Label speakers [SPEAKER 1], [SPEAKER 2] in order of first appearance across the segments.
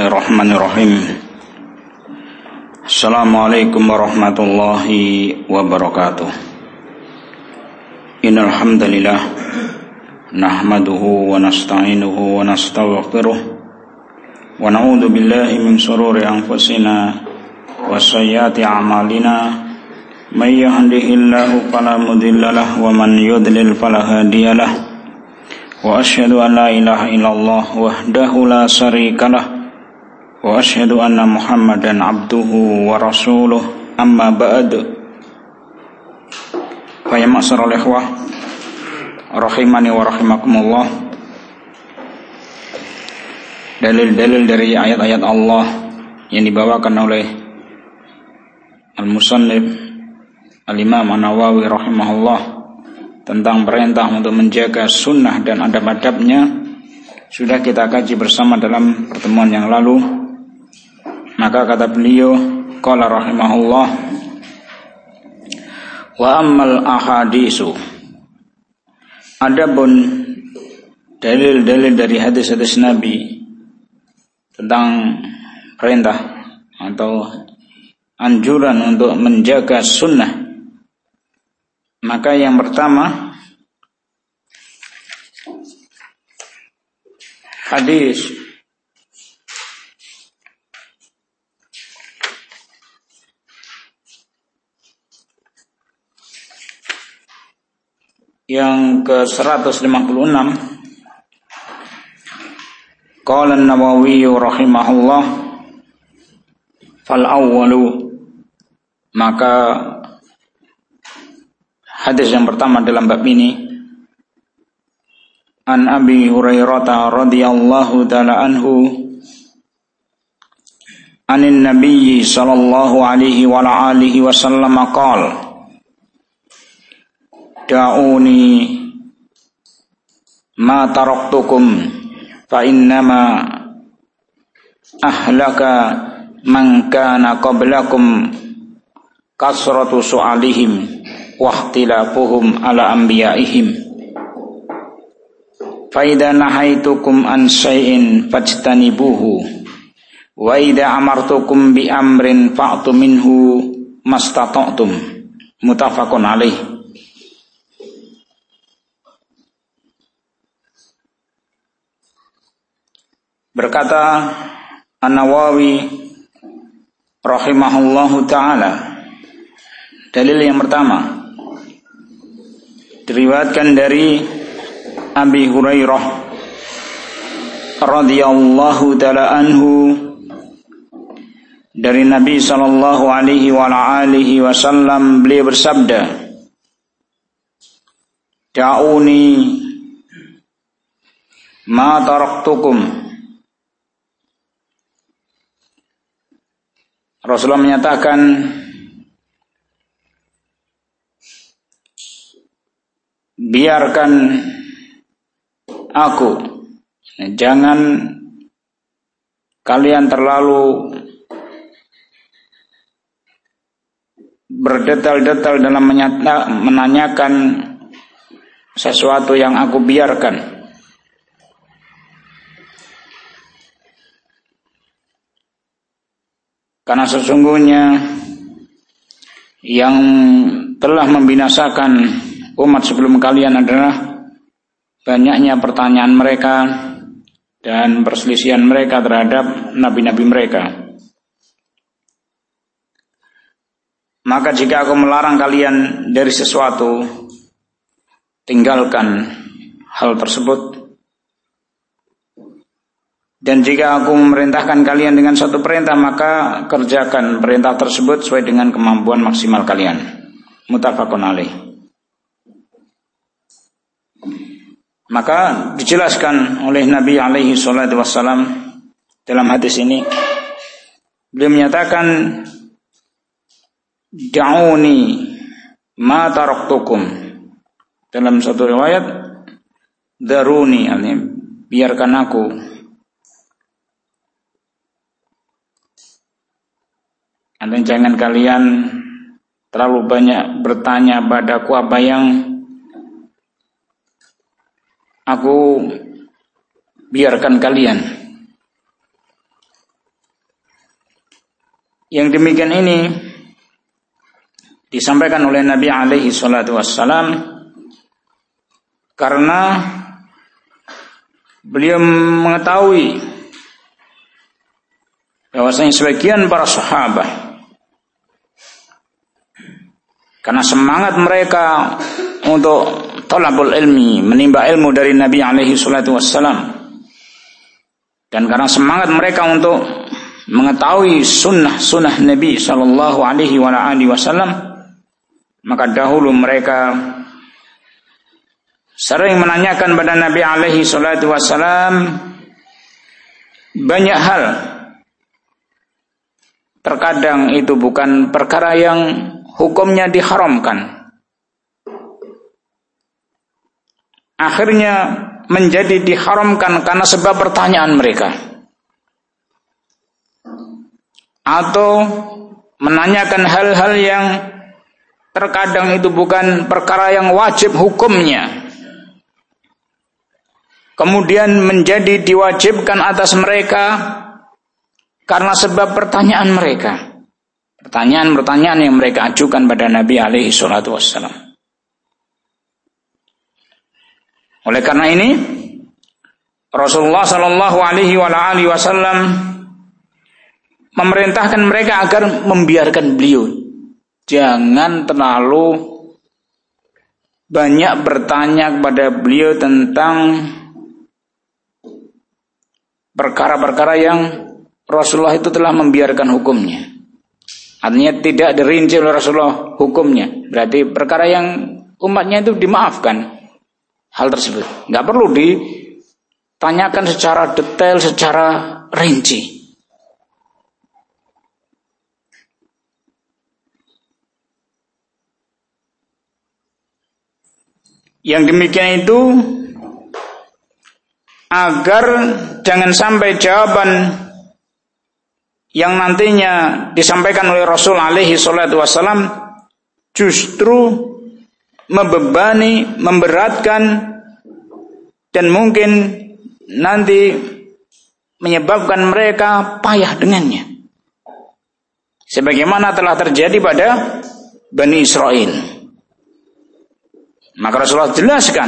[SPEAKER 1] Bismillahirrahmanirrahim. Assalamualaikum warahmatullahi wabarakatuh. Innal hamdalillah nahmaduhu wa nasta'inuhu wa nastaghfiruh wa na'udzu billahi min shururi anfusina wa sayyiati a'malina may yahdihillahu fala mudhillalah wa man yudlil fala hadiyalah wa asyhadu an la ilaha illallah wahdahu la syarikalah wa asyhadu anna Muhammadan abduhu wa rasuluh amma ba'd. Fa ya ma'syaral ikhwah rahimani wa rahimakumullah. Dalil-dalil dari ayat-ayat Allah yang dibawakan oleh al-musannif al-Imam An-Nawawi rahimahullah tentang perintah untuk menjaga sunnah dan adab-adabnya sudah kita kaji bersama dalam pertemuan yang lalu. Maka kata beliau, qala rahimahullah, wa ammal ahadisu, adapun dalil-dalil dari hadis-hadis Nabi tentang perintah atau anjuran untuk menjaga sunnah, maka yang pertama hadis yang ke-156, qala an-Nawawi rahimahullah, fal awwalu, maka hadis yang pertama dalam bab ini an Abi Hurairah radhiyallahu ta'ala anhu anin nabiyyi sallallahu alaihi wa alihi wasallam qala da'uni ma taraktukum fa innama ahlaka man kana qablakum kasratu su'alihim wa ikhtilafuhum ala anbiya'ihim fa idza nahaitukum an syai'in fajtanibuhu wa idza amartukum bi amrin fa'tu minhu mastata'tum. Muttafaqun alaih. Berkata An-Nawawi rahimahullahu ta'ala, dalil yang pertama diriwayatkan dari Abi Hurairah radhiyallahu ta'ala anhu dari Nabi sallallahu alaihi wa alihi wasallam, beliau bersabda, da'uni ma taraktukum. Rasulullah menyatakan, biarkan aku, jangan kalian terlalu berdetail-detail dalam menanyakan sesuatu yang aku biarkan. Karena sesungguhnya yang telah membinasakan umat sebelum kalian adalah banyaknya pertanyaan mereka dan perselisihan mereka terhadap nabi-nabi mereka. Maka jika aku melarang kalian dari sesuatu, tinggalkan hal tersebut. Dan jika aku memerintahkan kalian dengan suatu perintah, maka kerjakan perintah tersebut sesuai dengan kemampuan maksimal kalian. Muttafaqun alaih. Maka dijelaskan oleh Nabi alaihi salatu wassalam dalam hadis ini, beliau menyatakan, da'uni ma taraktukum. Dalam satu riwayat, daruni, artinya biarkan aku. Dan jangan kalian terlalu banyak bertanya padaku apa yang aku biarkan kalian. Yang demikian ini disampaikan oleh Nabi alaihi salatu wassalam karena beliau mengetahui bahwasanya sebagian para sahabat karena semangat mereka untuk thalabul ilmi, menimba ilmu dari Nabi alaihi salatu wassalam, dan karena semangat mereka untuk mengetahui sunnah Nabi sallallahu alaihi wasallam, maka dahulu mereka sering menanyakan pada Nabi alaihi salatu wassalam banyak hal. Terkadang itu bukan perkara yang hukumnya diharamkan, akhirnya menjadi diharamkan karena sebab pertanyaan mereka, atau menanyakan hal-hal yang terkadang itu bukan perkara yang wajib hukumnya, kemudian menjadi diwajibkan atas mereka karena sebab pertanyaan mereka, pertanyaan-pertanyaan yang mereka ajukan pada Nabi alaihi salatu wassalam. Oleh karena ini Rasulullah sallallahu alaihi wasallam memerintahkan mereka agar membiarkan beliau, jangan terlalu banyak bertanya kepada beliau tentang perkara-perkara yang Rasulullah itu telah membiarkan hukumnya. Artinya tidak dirinci oleh Rasulullah hukumnya, berarti perkara yang umatnya itu dimaafkan hal tersebut, nggak perlu ditanyakan secara detail, secara rinci. Yang demikian itu agar jangan sampai jawaban yang nantinya disampaikan oleh Rasul alaihi salatu wassalam justru membebani, memberatkan, dan mungkin nanti menyebabkan mereka payah dengannya, sebagaimana telah terjadi pada Bani Israel. Maka Rasulullah jelaskan,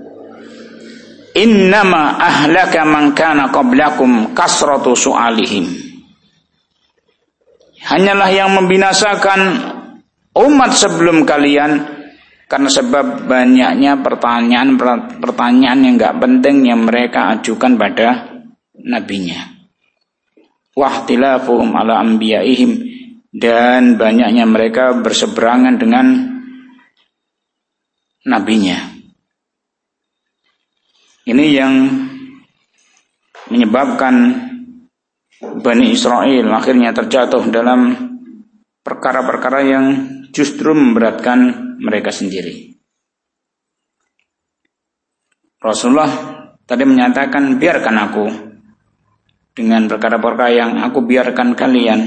[SPEAKER 1] innama ahlaka man kana qablakum kasratu su'alihim. Hanyalah yang membinasakan umat sebelum kalian karena sebab banyaknya pertanyaan yang enggak penting yang mereka ajukan pada nabinya. Wahtilafuhum ala anbiyaihim, dan banyaknya mereka berseberangan dengan nabinya. Ini yang menyebabkan Bani Israel akhirnya terjatuh dalam perkara-perkara yang justru memberatkan mereka sendiri. Rasulullah tadi menyatakan, biarkan aku dengan perkara-perkara yang aku biarkan kalian.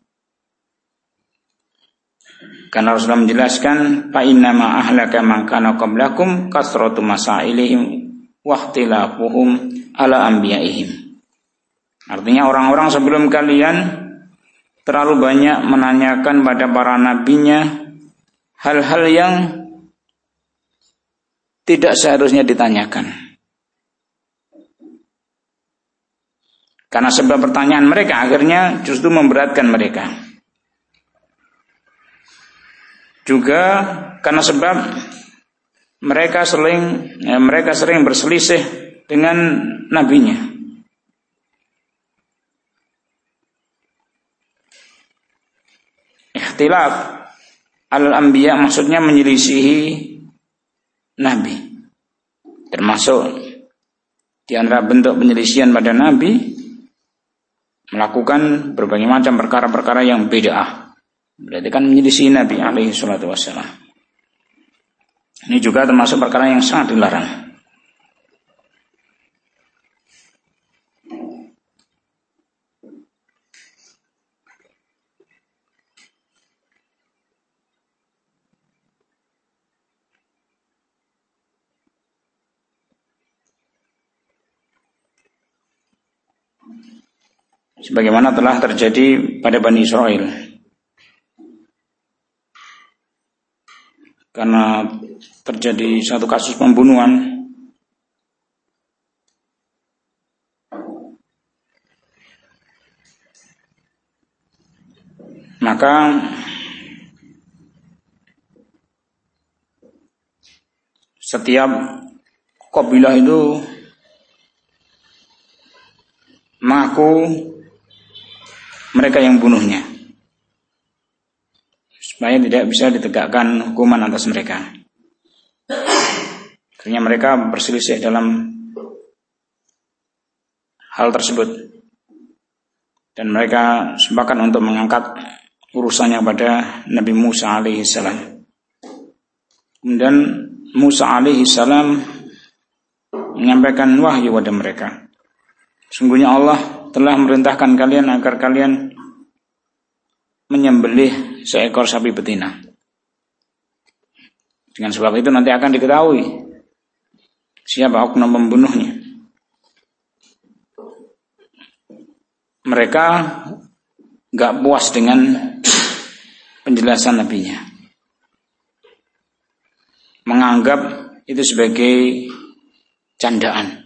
[SPEAKER 1] Karena Rasulullah menjelaskan, fa innama ahlaka man kana qablakum kasratu masailihim wa ikhtilafuhum ala anbiyaihim. Artinya orang-orang sebelum kalian terlalu banyak menanyakan pada para nabinya hal-hal yang tidak seharusnya ditanyakan. Karena sebab pertanyaan mereka akhirnya justru memberatkan mereka. Juga karena sebab mereka sering berselisih dengan nabinya. Ikhtilaf al-anbiya maksudnya menyelisihi nabi. Termasuk di antara bentuk penyelisihan pada nabi melakukan berbagai macam perkara-perkara yang bid'ah. Berarti kan menyelisihi Nabi alaihi salatu wassalam. Ini juga termasuk perkara yang sangat dilarang. sebagaimana telah terjadi pada Bani Israel. Karena terjadi satu kasus pembunuhan, maka setiap kabilah itu mengaku mereka yang bunuhnya, supaya tidak bisa ditegakkan hukuman atas mereka. Akhirnya mereka berselisih dalam hal tersebut, dan mereka sepakat untuk mengangkat urusannya pada Nabi Musa alaihissalam. Kemudian Musa alaihissalam menyampaikan wahyu kepada mereka. Sungguhnya Allah telah memerintahkan kalian agar kalian menyembelih seekor sapi betina. Dengan sebab itu nanti akan diketahui siapa oknum pembunuhnya. Mereka gak puas dengan penjelasan nabinya, menganggap itu sebagai candaan.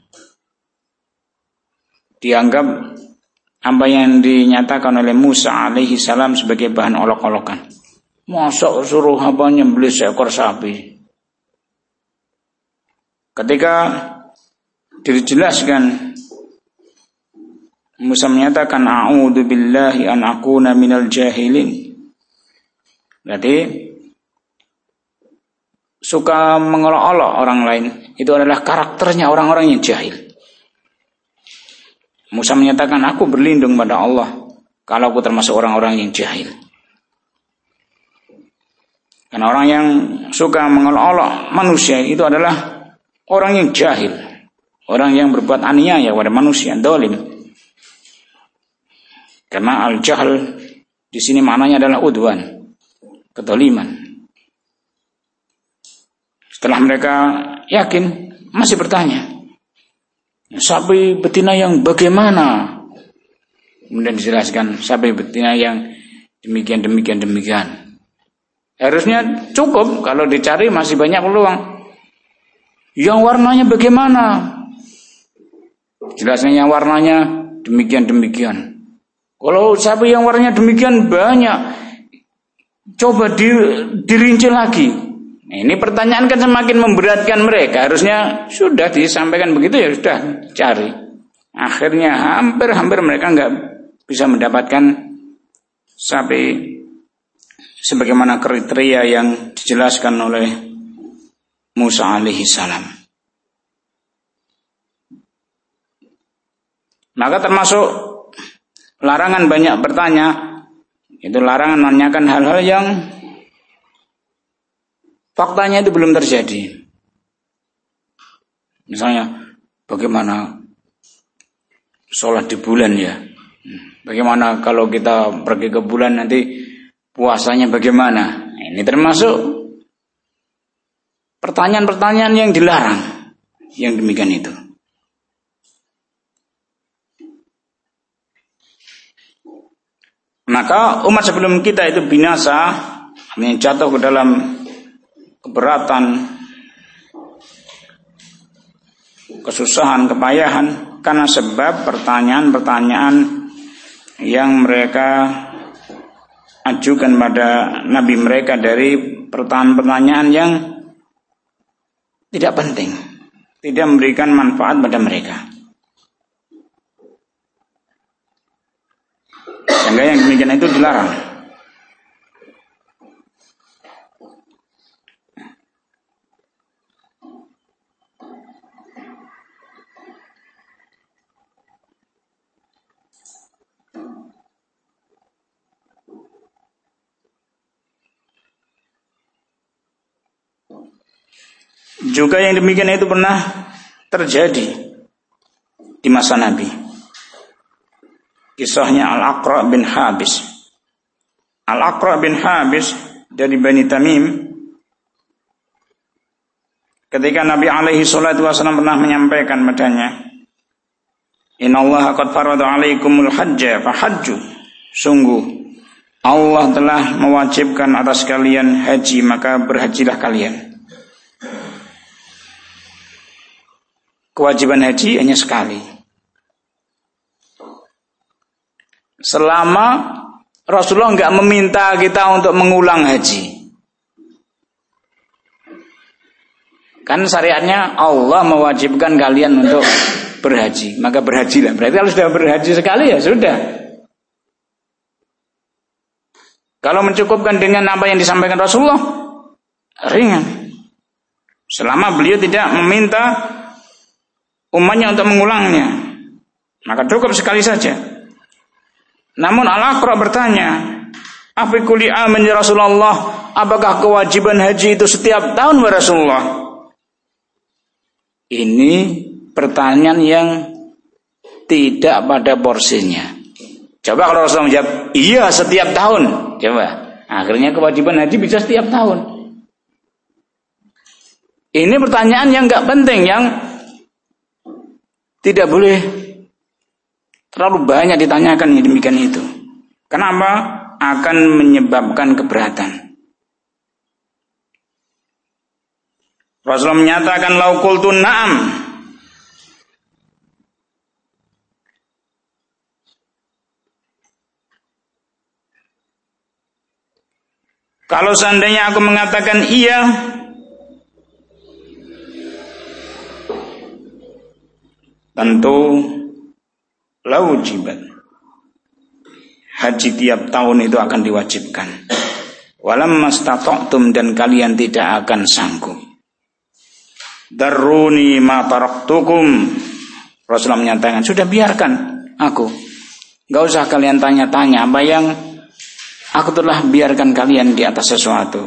[SPEAKER 1] Dianggap apa yang dinyatakan oleh Musa alaihi salam sebagai bahan olok-olokan. Masa suruh apa nyembelih seekor sapi? Ketika dijelaskan, Musa menyatakan a'udzu billahi an akuna minal jahilin. Berarti suka mengolok-olok orang lain itu adalah karakternya orang-orang yang jahil. Musa menyatakan, aku berlindung pada Allah kalau aku termasuk orang-orang yang jahil. Karena orang yang suka mengolok-olok manusia itu adalah orang yang jahil, orang yang berbuat aniaya kepada manusia, zalim. Karena al-jahl di sini maknanya adalah udwan, kedzaliman. Setelah mereka yakin, masih bertanya, sapi betina yang bagaimana? Kemudian dijelaskan, sapi betina yang demikian. Harusnya cukup kalau dicari masih banyak peluang. Yang warnanya bagaimana? Jelasnya yang warnanya demikian. Kalau sapi yang warnanya demikian banyak, coba dirinci lagi. Nah, ini pertanyaan kan semakin memberatkan mereka. Harusnya sudah disampaikan begitu, ya sudah cari. Akhirnya hampir mereka nggak bisa mendapatkan sapi sebagaimana kriteria yang dijelaskan oleh Musa alaihi salam. Maka termasuk larangan banyak bertanya, itu larangan menanyakan hal-hal yang faktanya itu belum terjadi. Misalnya, bagaimana sholat di bulan ya? Bagaimana kalau kita pergi ke bulan nanti puasanya bagaimana? Ini termasuk pertanyaan-pertanyaan yang dilarang, yang demikian itu. Maka umat sebelum kita itu binasa, yang jatuh ke dalam keberatan, kesusahan, kepayahan karena sebab pertanyaan-pertanyaan yang mereka ajukan pada nabi mereka dari pertanyaan-pertanyaan yang tidak penting, tidak memberikan manfaat pada mereka. Sehingga yang demikian itu dilarang. Juga yang demikian itu pernah terjadi di masa Nabi. Kisahnya Al-Aqra bin Habis. Al-Aqra bin Habis dari Bani Tamim. Ketika Nabi alaihi salatu wasallam pernah menyampaikan padanya Innallaha qad farada 'alaikumul hajja fahajju. Sungguh Allah telah mewajibkan atas kalian haji, maka berhajilah kalian. Kewajiban haji hanya sekali. Selama Rasulullah enggak meminta kita untuk mengulang haji. Kan syariatnya Allah mewajibkan kalian untuk berhaji, maka berhajilah. Berarti kalau sudah berhaji sekali ya sudah. Kalau mencukupkan dengan apa yang disampaikan Rasulullah, ringan. Selama beliau tidak meminta umatnya untuk mengulangnya, maka cukup sekali saja. Namun Al-Aqra bertanya, "Afi kulli amin ya Rasulullah, apakah kewajiban haji itu setiap tahun ya Rasulullah?" Ini pertanyaan yang tidak pada porsinya. Coba kalau Rasulullah menjawab, "Iya setiap tahun." Coba, akhirnya kewajiban haji bisa setiap tahun. Ini pertanyaan yang enggak penting, yang tidak boleh terlalu banyak ditanyakan yang demikian itu. Kenapa? Akan menyebabkan keberatan. Rasulullah menyatakan, "Lau qultu na'am." Kalau seandainya aku mengatakan iya, tentu laujiban, haji tiap tahun itu akan diwajibkan. Walam mastata'tum, dan kalian tidak akan sanggup. Daruni ma taraktukum. Rasulullah menyatakan, sudah biarkan aku, gak usah kalian tanya-tanya apa yang aku telah biarkan kalian di atas sesuatu.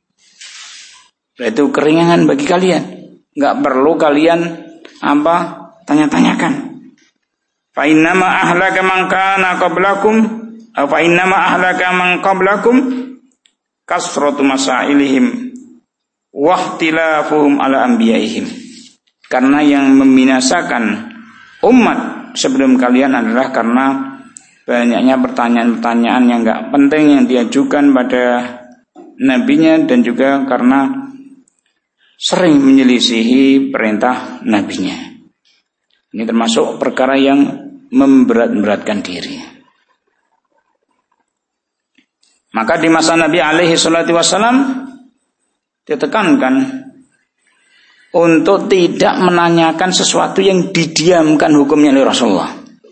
[SPEAKER 1] Itu keringanan bagi kalian, gak perlu kalian tanya-tanyakan. Fa innama ahlaka man kana qablakum, fa innama ahlaka man qablakum kasratu masailihim wa ikhtilafuhum ala anbiyaihim. Karena yang membinasakan umat sebelum kalian adalah karena banyaknya pertanyaan-pertanyaan yang enggak penting yang diajukan pada nabinya, dan juga karena sering menyelisihi perintah nabinya. Ini termasuk perkara yang memberat-beratkan diri. Maka di masa Nabi alaihi salatu wassalam ditekankan untuk tidak menanyakan sesuatu yang didiamkan hukumnya oleh Rasulullah.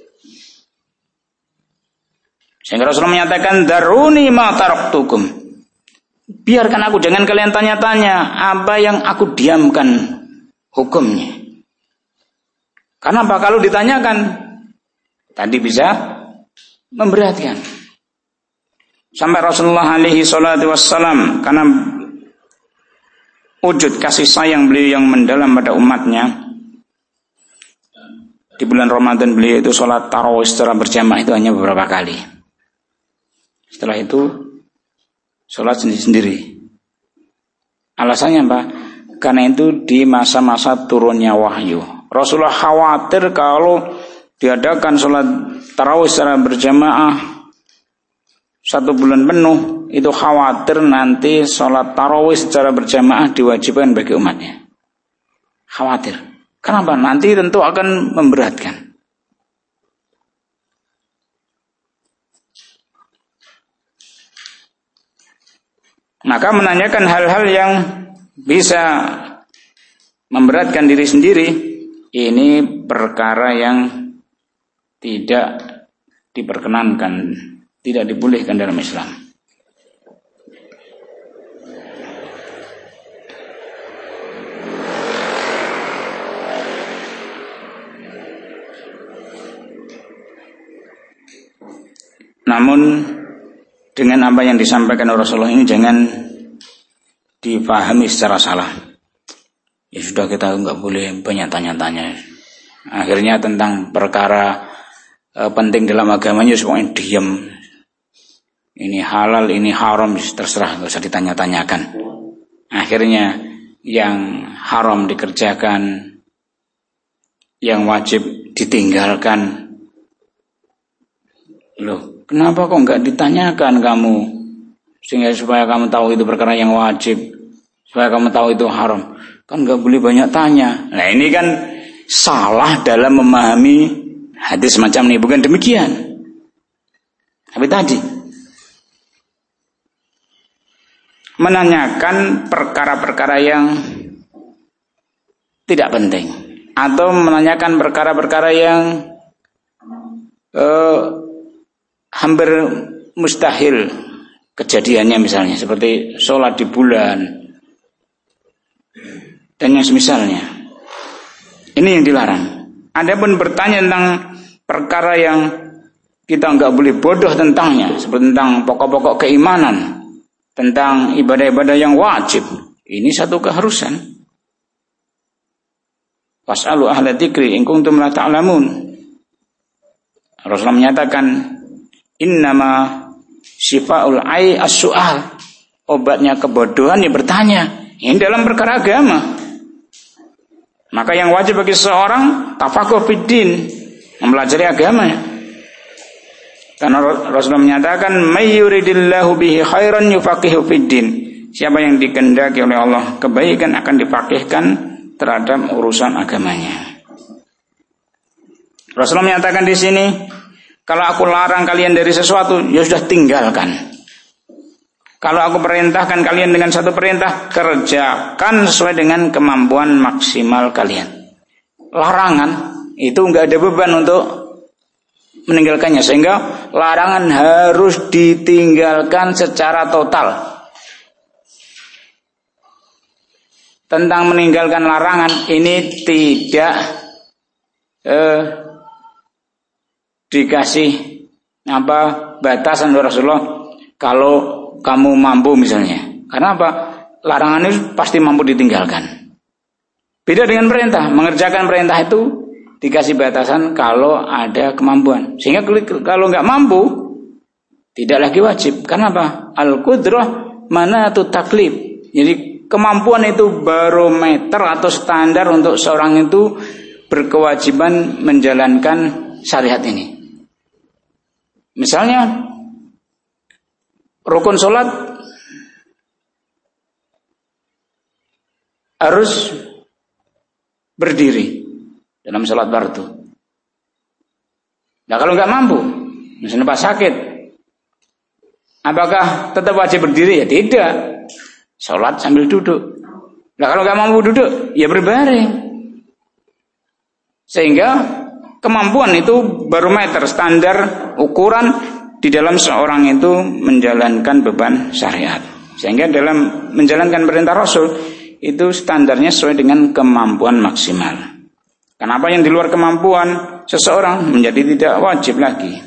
[SPEAKER 1] Sehingga Rasulullah menyatakan, "Daruni ma taraktukum." Biarkan aku, jangan kalian tanya-tanya apa yang aku diamkan hukumnya. Karena apa? Kalau ditanyakan tadi bisa memberatkan. Sampai Rasulullah alaihi salatu wassalam, karena wujud kasih sayang beliau yang mendalam pada umatnya, di bulan Ramadan beliau itu sholat tarawih secara berjamaah itu hanya beberapa kali. Setelah itu sholat sendiri-sendiri. Alasannya apa? Karena itu di masa-masa turunnya wahyu. Rasulullah khawatir kalau diadakan sholat tarawih secara berjamaah 1 bulan penuh, itu khawatir nanti sholat tarawih secara berjamaah diwajibkan bagi umatnya. Khawatir. Kenapa? Nanti tentu akan memberatkan. Maka menanyakan hal-hal yang bisa memberatkan diri sendiri, ini perkara yang tidak diperkenankan, tidak dibolehkan dalam Islam. Namun dengan apa yang disampaikan Rasulullah ini jangan dipahami secara salah. Ya sudah, kita enggak boleh banyak tanya-tanya. Akhirnya tentang perkara penting dalam agamanya semuanya diam. Ini halal, ini haram, terserah, enggak usah ditanya-tanyakan. Akhirnya yang haram dikerjakan, yang wajib ditinggalkan. Loh, kenapa kok nggak ditanyakan kamu? Sehingga supaya kamu tahu itu perkara yang wajib, supaya kamu tahu itu haram. Kan nggak boleh banyak tanya. Nah ini kan salah dalam memahami hadis semacam ini. Bukan demikian. Tapi tadi menanyakan perkara-perkara yang tidak penting, atau menanyakan perkara-perkara yang hampir mustahil kejadiannya, misalnya seperti sholat di bulan dan yang semisalnya. Ini yang dilarang. Adapun bertanya tentang perkara yang kita nggak boleh bodoh tentangnya, seperti tentang pokok-pokok keimanan, tentang ibadah-ibadah yang wajib, ini satu keharusan. Was'alu ahla dzikri in kuntum la ta'lamun. Rasulullah menyatakan, innama syifaul ai as-su'al. Obatnya kebodohan ya bertanya. Ini dalam perkara agama. Maka yang wajib bagi seseorang tafaqquh fid din, mempelajari agamanya. Karena Rasulullah menyatakan, may yuridillahu bihi khairan yufaqihu fid din. Siapa yang dikehendaki oleh Allah kebaikan akan difaqihkan terhadap urusan agamanya. Rasulullah menyatakan di sini, kalau aku larang kalian dari sesuatu, ya sudah tinggalkan. Kalau aku perintahkan kalian dengan satu perintah, kerjakan sesuai dengan kemampuan maksimal kalian. Larangan itu enggak ada beban untuk meninggalkannya, sehingga larangan harus ditinggalkan secara total. Tentang meninggalkan larangan ini tidak dikasih batasan oleh Rasulullah. Kalau kamu mampu misalnya, karena apa? Larangan itu pasti mampu ditinggalkan. Beda dengan perintah. Mengerjakan perintah itu dikasih batasan kalau ada kemampuan. Sehingga kalau nggak mampu, tidak lagi wajib. Karena apa? Al-qudrah manatut taklif. Jadi kemampuan itu barometer atau standar untuk seorang itu berkewajiban menjalankan syariat ini. Misalnya rukun sholat harus berdiri dalam sholat fardu. Nah kalau nggak mampu, misalnya pas sakit, apakah tetap wajib berdiri? Ya tidak. Sholat sambil duduk. Nah kalau nggak mampu duduk, ya berbaring. Sehingga kemampuan itu barometer, standar ukuran di dalam seorang itu menjalankan beban syariat. Sehingga dalam menjalankan perintah Rasul itu standarnya sesuai dengan kemampuan maksimal. Kenapa yang di luar kemampuan seseorang menjadi tidak wajib lagi?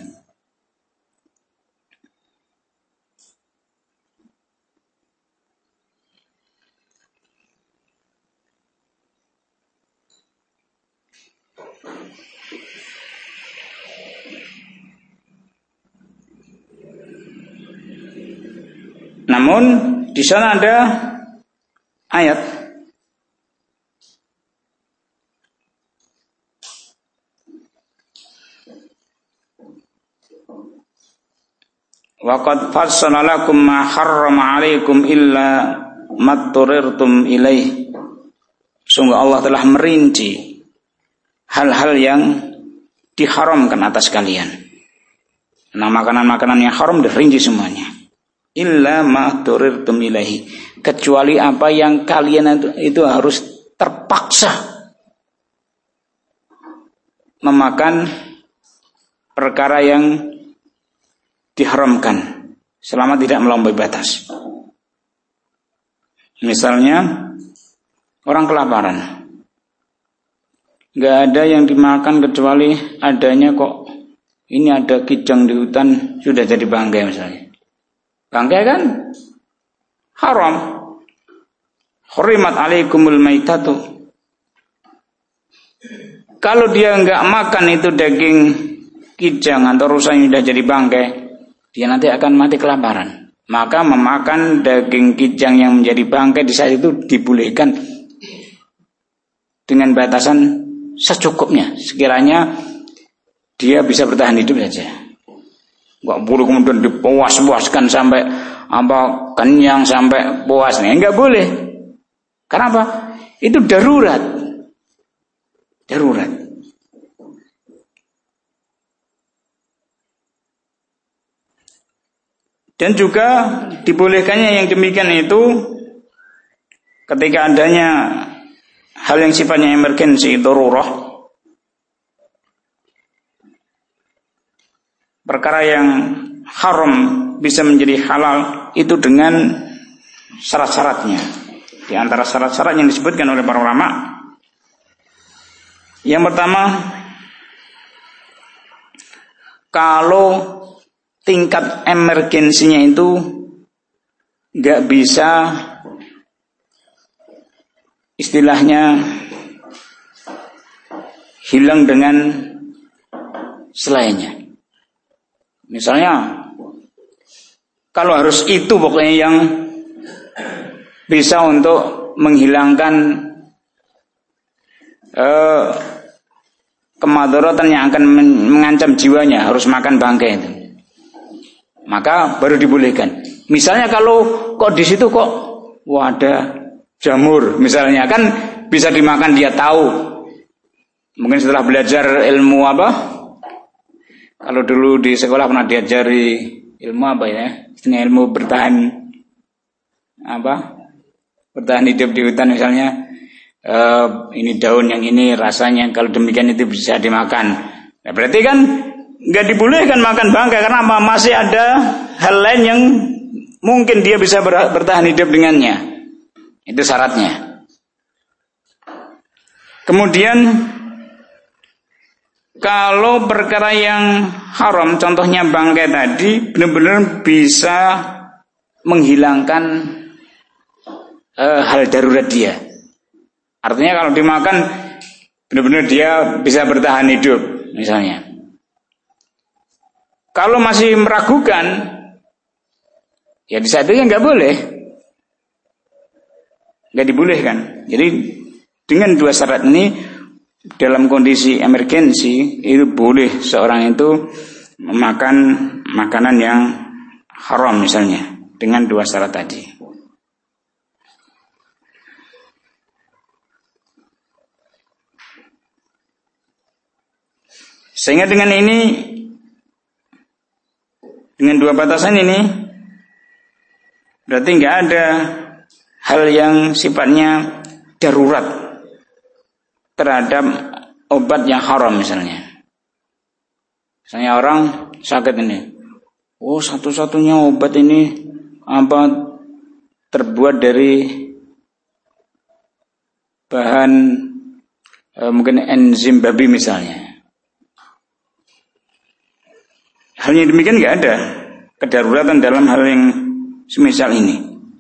[SPEAKER 1] Namun di sana ada ayat wa qad fassala lakum ma harrama 'alaikum illa matturirtum ilaih. Sungguh Allah telah merinci hal-hal yang diharamkan atas kalian. Nah, makanan-makanan yang haram dirinci semuanya. Illa matturirtum ilaih, kecuali apa yang kalian itu harus terpaksa memakan perkara yang diharamkan selama tidak melampaui batas. Misalnya orang kelaparan, nggak ada yang dimakan kecuali adanya kok ini ada kijang di hutan sudah jadi bangkai misalnya. Bangkai kan haram. Hurimat alaikumul maitatu. Kalau dia nggak makan itu daging kijang atau rusa yang sudah jadi bangkai, dia nanti akan mati kelaparan. Maka memakan daging kijang yang menjadi bangkai di saat itu dibolehkan dengan batasan secukupnya, sekiranya dia bisa bertahan hidup saja. Enggak boleh kemudian dipuas-puaskan sampai kenyang sampai puas nih, enggak boleh. Karena apa? Itu darurat. Darurat. Dan juga dibolehkannya yang demikian itu ketika adanya hal yang sifatnya emergensi, darurah, perkara yang haram bisa menjadi halal itu dengan syarat-syaratnya. Di antara syarat-syarat yang disebutkan oleh para ulama, yang pertama, kalau tingkat emergensinya itu nggak bisa istilahnya hilang dengan selainnya. Misalnya, kalau harus itu pokoknya yang bisa untuk menghilangkan kemadaratan yang akan mengancam jiwanya, harus makan bangkai itu, maka baru dibolehkan. Misalnya kalau kok di situ kok ada jamur, misalnya kan bisa dimakan, dia tahu. Mungkin setelah belajar ilmu apa? Kalau dulu di sekolah pernah diajari ilmu apa ya? Ilmu bertahan bertahan hidup di hutan misalnya. Ini daun yang ini rasanya kalau demikian itu bisa dimakan. Nah, berarti kan nggak dibolehkan makan bangkai karena masih ada hal lain yang mungkin dia bisa bertahan hidup dengannya. Itu syaratnya. Kemudian kalau perkara yang haram, contohnya bangkai tadi, benar-benar bisa menghilangkan hal darurat dia. Artinya kalau dimakan benar-benar dia bisa bertahan hidup misalnya. Kalau masih meragukan, ya di saat itu nggak boleh, nggak dibolehkan. Jadi dengan dua syarat ini, dalam kondisi emergensi itu boleh seorang itu memakan makanan yang haram misalnya dengan dua syarat tadi. Sehingga dengan ini, dengan dua batasan ini, berarti nggak ada hal yang sifatnya darurat terhadap obat yang haram misalnya. Misalnya orang sakit ini, satu-satunya obat ini terbuat dari bahan mungkin enzim babi misalnya. Hal yang demikian nggak ada kedaruratan dalam hal yang semisal ini,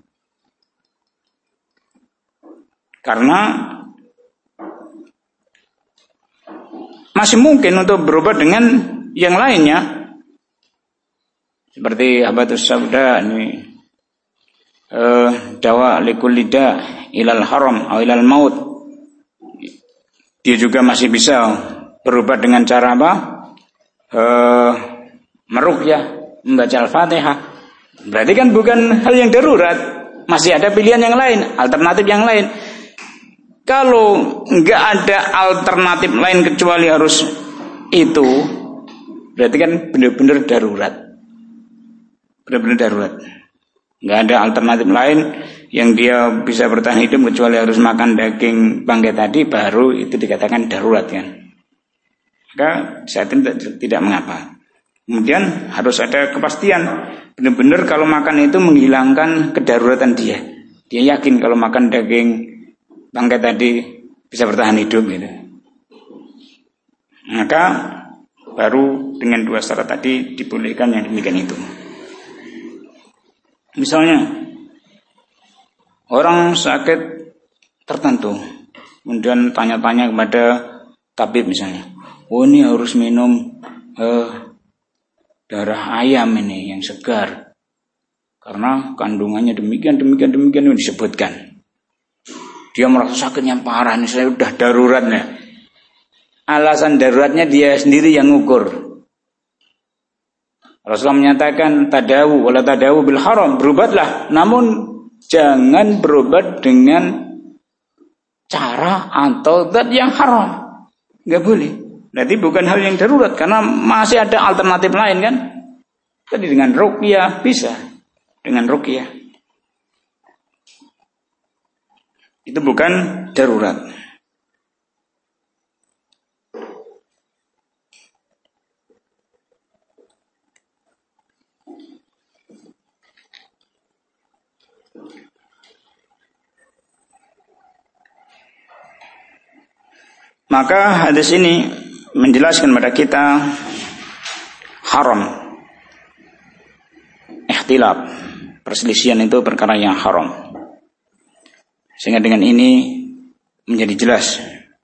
[SPEAKER 1] karena masih mungkin untuk berobat dengan yang lainnya, seperti habatus sauda ini, dawa likulli da ilal haram atau ilal maut. Dia juga masih bisa berobat dengan cara meruqyah, membaca Al-Fatihah. Berarti kan bukan hal yang darurat, masih ada pilihan yang lain, alternatif yang lain. Kalau nggak ada alternatif lain kecuali harus itu, berarti kan benar-benar darurat. Benar-benar darurat. Nggak ada alternatif lain yang dia bisa bertahan hidup kecuali harus makan daging bangkai tadi, baru itu dikatakan darurat kan. Maka saat ini tidak mengapa. Kemudian harus ada kepastian, benar-benar kalau makan itu menghilangkan kedaruratan dia. Dia yakin kalau makan daging bangkai tadi bisa bertahan hidup gitu. Maka baru dengan dua syarat tadi dibolehkan yang demikian itu. Misalnya orang sakit tertentu, kemudian tanya-tanya kepada tabib misalnya, ini harus minum darah ayam ini yang segar karena kandungannya demikian disebutkan. Dia merasa sakitnya parah, ini saya udah darurat nih. alasan daruratnya dia sendiri yang ngukur. Rasulullah menyatakan tadawu wala tadawu bil haram, berobatlah namun jangan berobat dengan cara atau zat yang haram. Enggak boleh. Berarti bukan hal yang darurat karena masih ada alternatif lain kan? Tadi dengan ruqyah bisa. Dengan ruqyah. Itu bukan darurat. Maka hadis ini menjelaskan kepada kita haram ikhtilaf, perselisihan itu perkara yang haram. Sehingga dengan ini menjadi jelas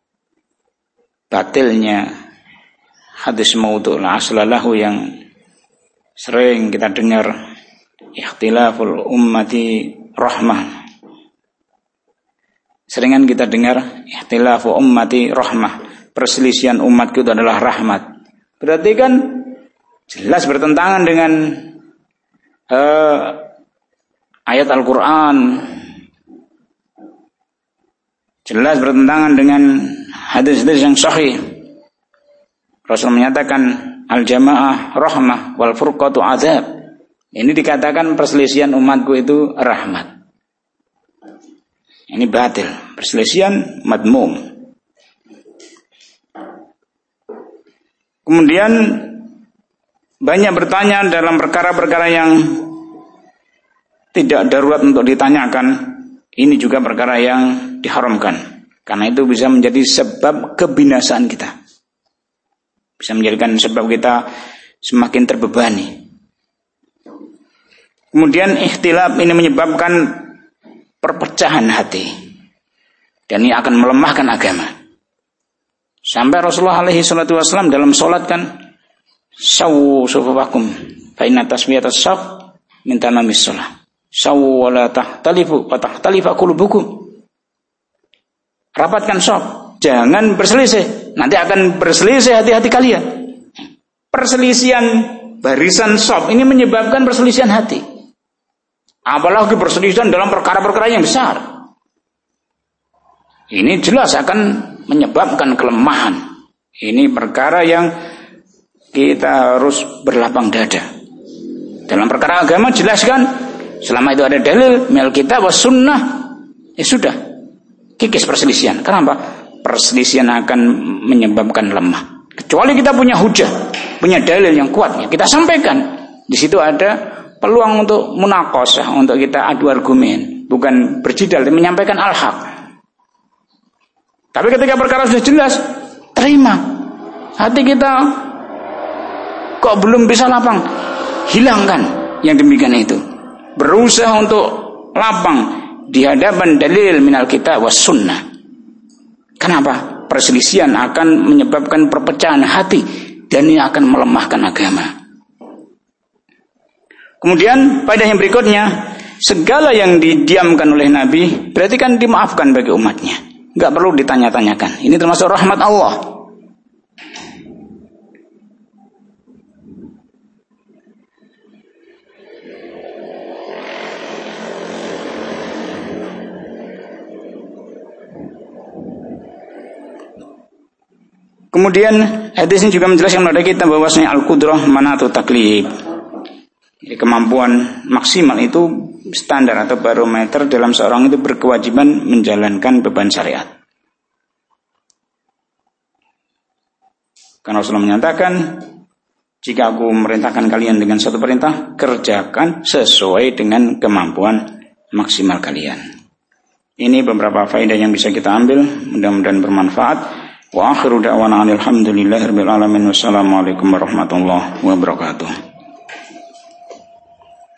[SPEAKER 1] batilnya hadis maudhu' la aslalahu yang sering kita dengar, ikhtilaful ummati rahmah. Seringan kita dengar ikhtilafu ummati rahmah, perselisihan umatku itu adalah rahmat. Berarti kan jelas bertentangan dengan ayat Al-Quran, jelas bertentangan dengan hadis-hadis yang sahih. Rasul menyatakan al-jamaah rahmah wal furqatu azab. Ini dikatakan perselisihan umatku itu rahmat. Ini batil, perselisihan madmum. Kemudian banyak bertanya dalam perkara-perkara yang tidak darurat untuk ditanyakan. Ini juga perkara yang diharamkan. Karena itu bisa menjadi sebab kebinasaan kita. Bisa menjadikan sebab kita semakin terbebani. Kemudian ikhtilaf ini menyebabkan perpecahan hati, dan ini akan melemahkan agama. Sampai Rasulullah alaihi salatu wasallam dalam sholat kan, sawu sufufakum fa inna taswiyatas shaf min tamamis shalah. Sawu wala tahtalifu wa tahtalifa qulubukum. Rapatkan shaf, jangan berselisih, nanti akan berselisih hati-hati kalian. Perselisihan barisan shaf ini menyebabkan perselisihan hati. Apalagi perselisihan dalam perkara-perkara yang besar. Ini jelas akan menyebabkan kelemahan. Ini perkara yang kita harus berlapang dada. Dalam perkara agama jelaskan, selama itu ada dalil minal kitab was sunnah, ya sudah, kikis perselisihan. Kenapa? Perselisihan akan menyebabkan lemah. Kecuali kita punya hujah, punya dalil yang kuat, ya kita sampaikan. Di situ ada peluang untuk munaqashah, untuk kita adu argumen, bukan berjidal, menyampaikan al-haq. Tapi ketika perkara sudah jelas, terima. Hati kita kok belum bisa lapang, hilangkan yang demikian itu. Berusaha untuk lapang di hadapan dalil minal kitab was sunnah. Kenapa? Perselisihan akan menyebabkan perpecahan hati dan ini akan melemahkan agama. Kemudian pada yang berikutnya, segala yang didiamkan oleh Nabi berarti kan dimaafkan bagi umatnya, nggak perlu ditanya-tanyakan. Ini termasuk rahmat Allah. Kemudian hadis ini juga menjelaskan kepada kita bahwasanya al-qudrah manatu taklif. Jadi kemampuan maksimal itu standar atau barometer dalam seorang itu berkewajiban menjalankan beban syariat. Karena Rasulullah menyatakan, jika aku merintahkan kalian dengan suatu perintah, kerjakan sesuai dengan kemampuan maksimal kalian. Ini beberapa faedah yang bisa kita ambil, mudah-mudahan bermanfaat. Wa akhiru da'wana alhamdulillahirabbil alamin. Wassalamualaikum warahmatullahi wabarakatuh.